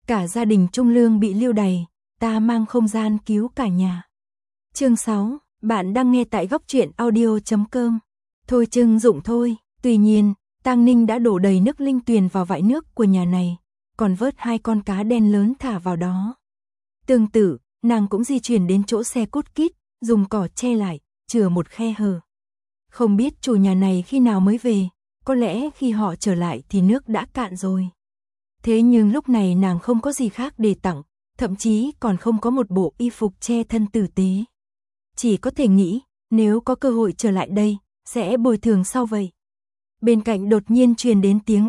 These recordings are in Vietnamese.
Cả gia đình Trung Lương bị lưu đày, ta mang không gian cứu cả nhà. Chương 6, bạn đang nghe tại góc truyện audio.com. Thôi trưng dụng thôi, tuy nhiên, Tang Ninh đã đổ đầy nước linh tuyền vào vại nước của nhà này, còn vớt 2 con cá đen lớn thả vào đó. Tương tự, nàng cũng di chuyển đến chỗ xe cút kít, dùng cỏ che lại, chừa một khe hở. Không biết chủ nhà này khi nào mới về, có lẽ khi họ trở lại thì nước đã cạn rồi. Thế nhưng lúc này nàng không có gì khác để tặng, thậm chí còn không có một bộ y phục che thân tử tế. Chỉ có thể nghĩ, nếu có cơ hội trở lại đây, sẽ bồi thường sau vậy. Bên cạnh đột nhiên truyền đến tiếng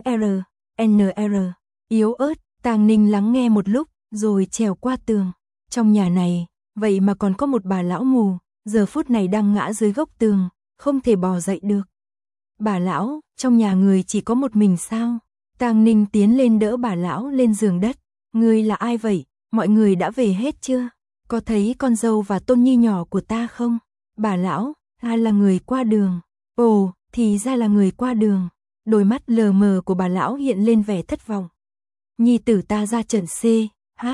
NR, yếu ớt, Tang Ninh lắng nghe một lúc, rồi trèo qua tường. Trong nhà này, vậy mà còn có một bà lão mù, giờ phút này đang ngã dưới gốc tường, không thể bò dậy được. Bà lão, trong nhà người chỉ có một mình sao? Tang Ninh tiến lên đỡ bà lão lên giường đất. Ngươi là ai vậy? Mọi người đã về hết chưa? Có thấy con dâu và tôn nhi nhỏ của ta không? Bà lão, là người qua đường. Ồ, thì ra là người qua đường. Đôi mắt lờ mờ của bà lão hiện lên vẻ thất vọng. Nhi tử ta ra trận C, H,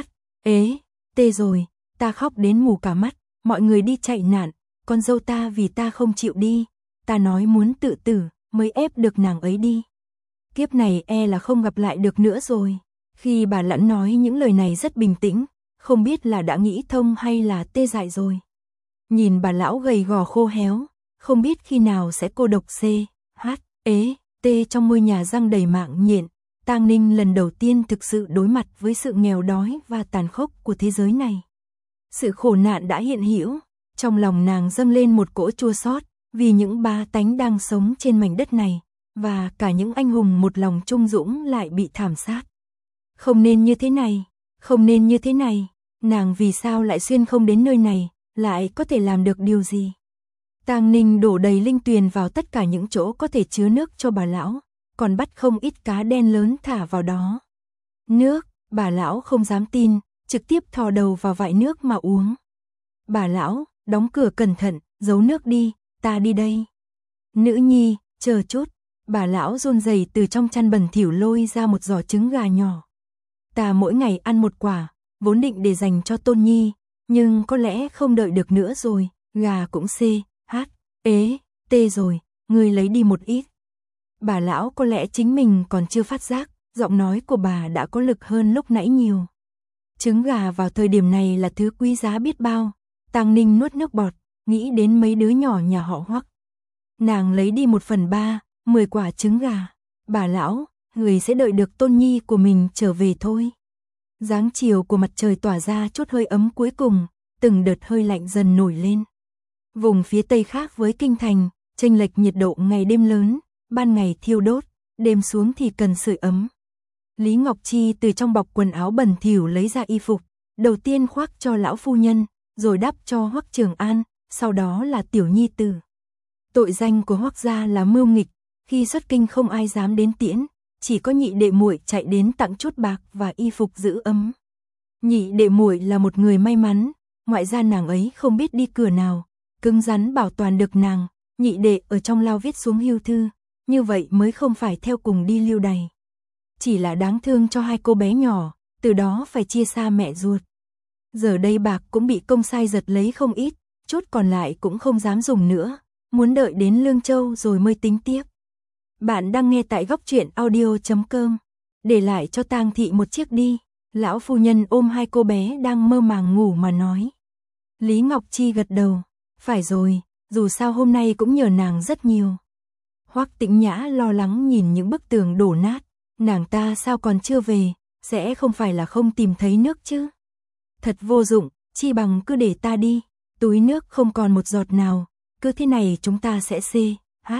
T rồi, ta khóc đến mù cả mắt, mọi người đi chạy nạn, con dâu ta vì ta không chịu đi, ta nói muốn tự tử, mới ép được nàng ấy đi. Kiếp này là không gặp lại được nữa rồi. Khi bà Lẵn nói những lời này rất bình tĩnh, không biết là đã nghĩ thông hay là tê dại rồi. Nhìn bà lão gầy gò khô héo, không biết khi nào sẽ cô độc C, H, T trong ngôi nhà răng đầy mạng nhện. Tang Ninh lần đầu tiên thực sự đối mặt với sự nghèo đói và tàn khốc của thế giới này. Sự khổ nạn đã hiện hữu, trong lòng nàng dâng lên một cỗ chua xót vì những bá tánh đang sống trên mảnh đất này, và cả những anh hùng một lòng trung dũng lại bị thảm sát. Không nên như thế này, không nên như thế này, nàng vì sao lại xuyên không đến nơi này, lại có thể làm được điều gì? Tang Ninh đổ đầy linh tuyền vào tất cả những chỗ có thể chứa nước cho bà lão, còn bắt không ít cá đen lớn thả vào đó. Nước, bà lão không dám tin, trực tiếp thò đầu vào vại nước mà uống. Bà lão, đóng cửa cẩn thận, giấu nước đi, ta đi đây. Nữ nhi, chờ chút, bà lão run rẩy từ trong chăn bẩn thỉu lôi ra một giỏ trứng gà nhỏ. Ta mỗi ngày ăn một quả, vốn định để dành cho tôn nhi, nhưng có lẽ không đợi được nữa rồi, gà cũng C, H, T rồi, ngươi lấy đi một ít. Bà lão có lẽ chính mình còn chưa phát giác, giọng nói của bà đã có lực hơn lúc nãy nhiều. Trứng gà vào thời điểm này là thứ quý giá biết bao. Tang Ninh nuốt nước bọt, nghĩ đến mấy đứa nhỏ nhà họ Hoắc. Nàng lấy đi 1/3, 10 quả trứng gà. Bà lão, người sẽ đợi được tôn nhi của mình trở về thôi. Dáng chiều của mặt trời tỏa ra chút hơi ấm cuối cùng, từng đợt hơi lạnh dần nổi lên. Vùng phía tây khác với kinh thành, chênh lệch nhiệt độ ngày đêm lớn, ban ngày thiêu đốt, đêm xuống thì cần sưởi ấm. Lý Ngọc Chi từ trong bọc quần áo bẩn thỉu lấy ra y phục, đầu tiên khoác cho lão phu nhân, rồi đắp cho Hoắc Trường An, sau đó là tiểu nhi tử. Tội danh của Hoắc gia là mưu nghịch, khi xuất kinh không ai dám đến tiễn, chỉ có nhị đệ muội chạy đến tặng chút bạc và y phục giữ ấm. Nhị đệ muội là một người may mắn, ngoại gia nàng ấy không biết đi cửa nào, cứng rắn bảo toàn được nàng, nhị đệ ở trong lao viết xuống hưu thư, như vậy mới không phải theo cùng đi lưu đày. Chỉ là đáng thương cho 2 cô bé nhỏ, từ đó phải chia xa mẹ ruột. Giờ đây bạc cũng bị công sai giật lấy không ít, chút còn lại cũng không dám dùng nữa, muốn đợi đến Lương Châu rồi mới tính tiếp. Bạn đang nghe tại góc truyện audio.com. Để lại cho Tang thị một chiếc đi. Lão phu nhân ôm 2 cô bé đang mơ màng ngủ mà nói. Lý Ngọc Chi gật đầu. Phải rồi, dù sao hôm nay cũng nhờ nàng rất nhiều. Hoắc Tĩnh Nhã lo lắng nhìn những bức tường đổ nát. Nàng ta sao còn chưa về, sẽ không phải là không tìm thấy nước chứ? Thật vô dụng, chi bằng cứ để ta đi. Túi nước không còn một giọt nào, cứ thế này chúng ta sẽ C, H,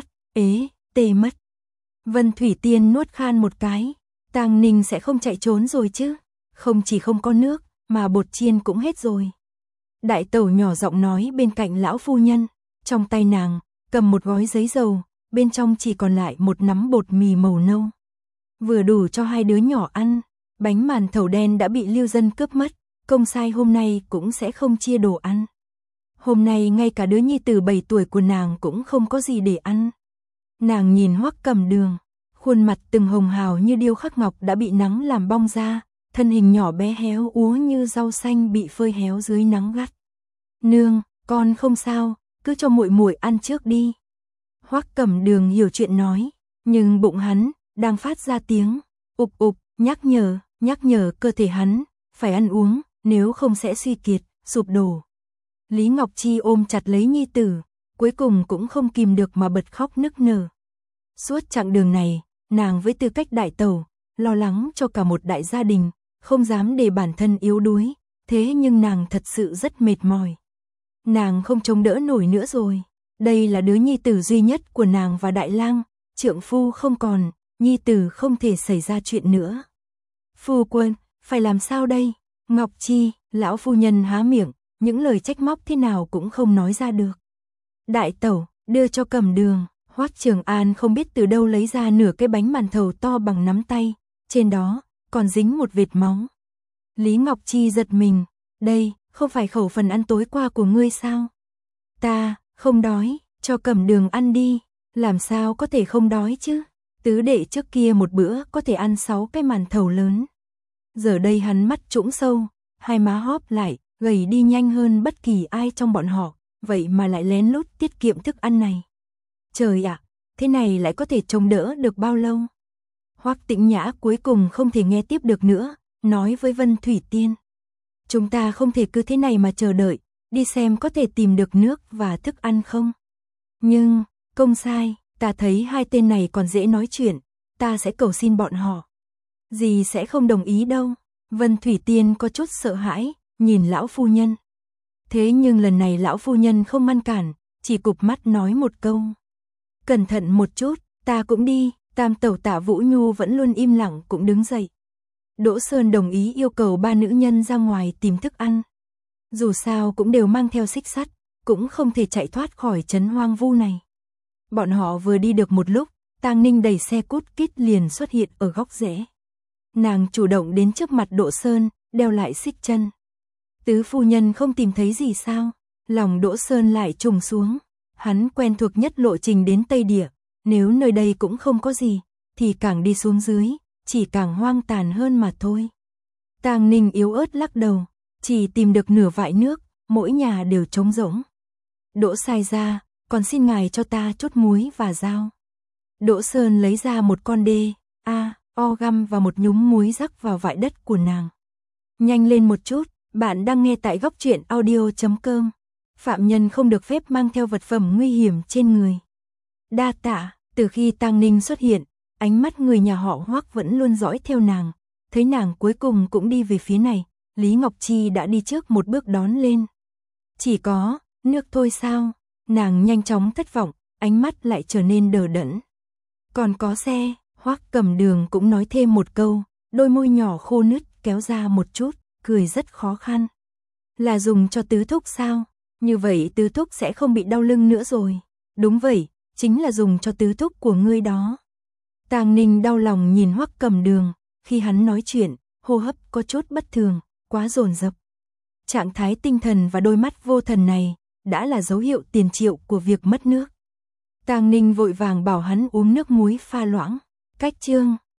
T mất. Vân Thủy Tiên nuốt khan một cái. Tang Ninh sẽ không chạy trốn rồi chứ? Không chỉ không có nước, mà bột chiên cũng hết rồi. Đại tẩu nhỏ giọng nói bên cạnh lão phu nhân, trong tay nàng cầm một gói giấy dầu, bên trong chỉ còn lại một nắm bột mì màu nâu. Vừa đủ cho 2 đứa nhỏ ăn, bánh màn thầu đen đã bị lưu dân cướp mất, công sai hôm nay cũng sẽ không chia đồ ăn. Hôm nay ngay cả đứa nhi tử 7 tuổi của nàng cũng không có gì để ăn. Nàng nhìn Hoắc Cẩm Đường, khuôn mặt từng hồng hào như điêu khắc ngọc đã bị nắng làm bong ra, thân hình nhỏ bé héo úa như rau xanh bị phơi héo dưới nắng gắt. Nương, con không sao, cứ cho muội muội ăn trước đi. Hoắc Cẩm Đường hiểu chuyện nói, nhưng bụng hắn đang phát ra tiếng ục ục, nhắc nhở cơ thể hắn phải ăn uống, nếu không sẽ suy kiệt, sụp đổ. Lý Ngọc Chi ôm chặt lấy nhi tử, cuối cùng cũng không kìm được mà bật khóc nức nở. Suốt chặng đường này, nàng với tư cách đại tẩu, lo lắng cho cả một đại gia đình, không dám để bản thân yếu đuối, thế nhưng nàng thật sự rất mệt mỏi. Nàng không chống đỡ nổi nữa rồi. Đây là đứa nhi tử duy nhất của nàng và Đại Lang, trượng phu không còn, nhi tử không thể xảy ra chuyện nữa. Phu quân, phải làm sao đây? Ngọc Chi, lão phu nhân há miệng, những lời trách móc thế nào cũng không nói ra được. Đại tẩu, đưa cho Cẩm Đường. Hoắc Trường An không biết từ đâu lấy ra nửa cái bánh màn thầu to bằng nắm tay, trên đó còn dính một vệt máu. Lý Ngọc Chi giật mình, đây không phải khẩu phần ăn tối qua của ngươi sao? Ta không đói, cho Cẩm Đường ăn đi. Làm sao có thể không đói chứ? Tứ đệ trước kia một bữa có thể ăn 6 cái màn thầu lớn. Giờ đây hắn mắt trũng sâu, hai má hóp lại, gầy đi nhanh hơn bất kỳ ai trong bọn họ, vậy mà lại lén lút tiết kiệm thức ăn này. Trời ạ, thế này lại có thể chống đỡ được bao lâu? Hoắc Tĩnh Nhã cuối cùng không thể nghe tiếp được nữa, nói với Vân Thủy Tiên. Chúng ta không thể cứ thế này mà chờ đợi, đi xem có thể tìm được nước và thức ăn không. Nhưng, công sai, ta thấy hai tên này còn dễ nói chuyện, ta sẽ cầu xin bọn họ. Dì sẽ không đồng ý đâu. Vân Thủy Tiên có chút sợ hãi, nhìn lão phu nhân. Thế nhưng lần này lão phu nhân không ngăn cản, chỉ cụp mắt nói một câu. Cẩn thận một chút, ta cũng đi. Tam tẩu Tạ Vũ Nhu vẫn luôn im lặng cũng đứng dậy. Đỗ Sơn đồng ý yêu cầu ba nữ nhân ra ngoài tìm thức ăn. Dù sao cũng đều mang theo xích sắt, cũng không thể chạy thoát khỏi trấn hoang vu này. Bọn họ vừa đi được một lúc, Tang Ninh đẩy xe cút kít liền xuất hiện ở góc rẽ. Nàng chủ động đến trước mặt Đỗ Sơn, đeo lại xích chân. Tứ phu nhân không tìm thấy gì sao? Lòng Đỗ Sơn lại trùng xuống. Hắn quen thuộc nhất lộ trình đến Tây Địa. Nếu nơi đây cũng không có gì, thì càng đi xuống dưới, chỉ càng hoang tàn hơn mà thôi. Tang Ninh yếu ớt lắc đầu, chỉ tìm được nửa vại nước, mỗi nhà đều trống rỗng. Đỗ sai ra, còn xin ngài cho ta chút muối và dao. Đỗ Sơn lấy ra một con đê, o găm và một nhúm muối rắc vào vại đất của nàng. Nhanh lên một chút, bạn đang nghe tại Góc Truyện Audio.com. Phạm nhân không được phép mang theo vật phẩm nguy hiểm trên người. Đa tạ. Từ khi Tang Ninh xuất hiện, ánh mắt người nhà họ Hoắc vẫn luôn dõi theo nàng. Thấy nàng cuối cùng cũng đi về phía này, Lý Ngọc Chi đã đi trước một bước đón lên. Chỉ có nước thôi sao? Nàng nhanh chóng thất vọng, ánh mắt lại trở nên đờ đẫn. Còn có xe. Hoắc Cẩm Đường cũng nói thêm một câu, đôi môi nhỏ khô nứt kéo ra một chút, cười rất khó khăn. Là dùng cho tứ thúc sao? Như vậy tứ thúc sẽ không bị đau lưng nữa rồi. Đúng vậy, chính là dùng cho tứ thúc của ngươi đó. Tang Ninh đau lòng nhìn Hoắc Cẩm Đường, khi hắn nói chuyện, hô hấp có chút bất thường, quá dồn dập. Trạng thái tinh thần và đôi mắt vô thần này đã là dấu hiệu tiền triệu của việc mất nước. Tang Ninh vội vàng bảo hắn uống nước muối pha loãng. Cách chương